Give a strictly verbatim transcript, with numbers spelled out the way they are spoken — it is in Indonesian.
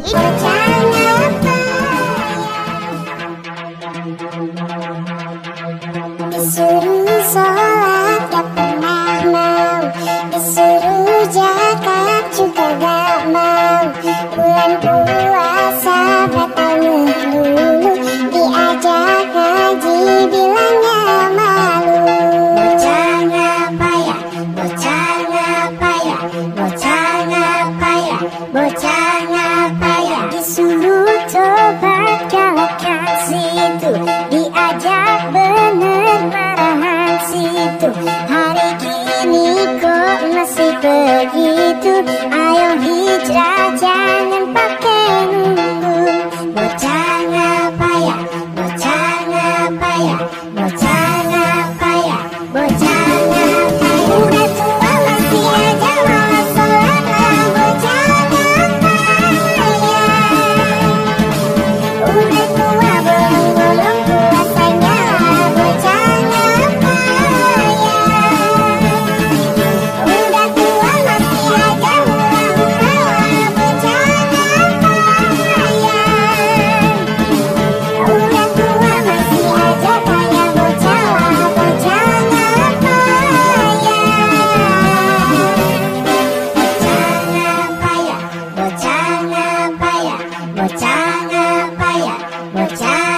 Disuruh sholat gak pernah mau, disuruh zakat juga gak mau. Bulan puasa batal melulu, diajak ngaji bilangnya malu. Bocah ngapa ya, bocah ngapa ya, bocah ngapa ya, bocah ngapa ya. Disuruh tobat galakan situ, diajak bener marahan situ. Hari gini kok masih begitu, ayo hijrah jangan pakai nunggu. Bocah ngapa ya, bocah ngapa ya, bocah ngapa ya, bocah ngapa ya. Udah tua masih aja malas sholat, bocah ngapa ya. Udah tua bolong-bolong puasanya, bocah ngapa ya. Udah tua masih aja hura-hura, bocah ngapa ya. Udah tua masih aja kayak bocah, bocah ngapa ya. Bocah ngapa ya, bocah ngapa ya, bocah ngapa ya, bocah